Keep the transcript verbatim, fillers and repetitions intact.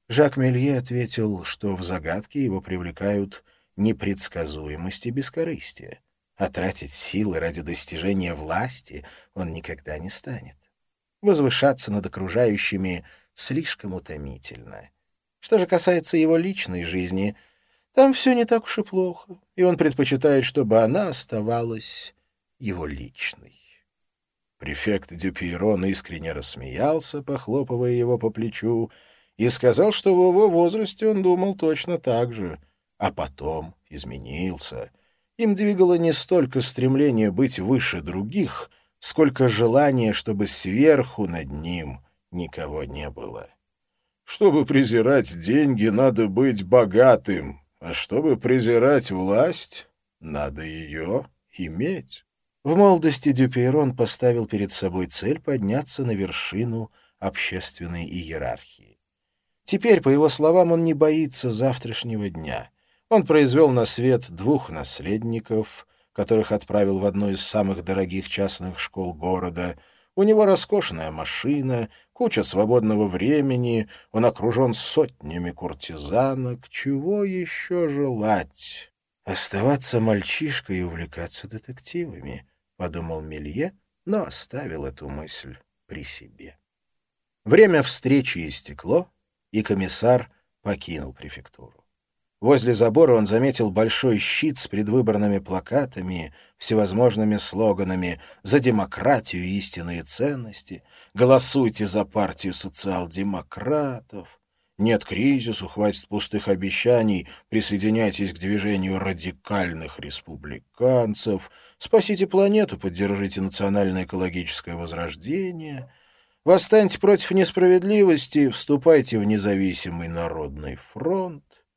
Жак Мелье ответил, что в загадке его привлекают непредсказуемость и бескорыстие, а тратить силы ради достижения власти он никогда не станет. Возвышаться над окружающими слишком утомительно. Что же касается его личной жизни, там все не так уж и плохо, и он предпочитает, чтобы она оставалась его личной. Префект Дюпейрон искренне рассмеялся, похлопывая его по плечу, и сказал, что в его возрасте он думал точно так же, а потом изменился. Им двигало не столько стремление быть выше других, сколько желание, чтобы сверху над ним никого не было. Чтобы презирать деньги, надо быть богатым, а чтобы презирать власть, надо ее иметь. В молодости Дюпейрон поставил перед собой цель подняться на вершину общественной иерархии. Теперь, по его словам, он не боится завтрашнего дня. Он произвел на свет двух наследников, которых отправил в одну из самых дорогих частных школ города. У него роскошная машина, куча свободного времени, он окружен сотнями куртизанок. Чего еще желать? Оставаться мальчишкой и увлекаться детективами, — подумал Мелье, но оставил эту мысль при себе. Время встречи истекло, и комиссар покинул префектуру. Возле забора он заметил большой щит с предвыборными плакатами, всевозможными слоганами «За демократию и истинные ценности», «Голосуйте за партию социал-демократов», «Нет кризису, хватит пустых обещаний, присоединяйтесь к движению радикальных республиканцев», «Спасите планету, поддержите национальное экологическое возрождение», «Восстаньте против несправедливости, вступайте в независимый народный фронт».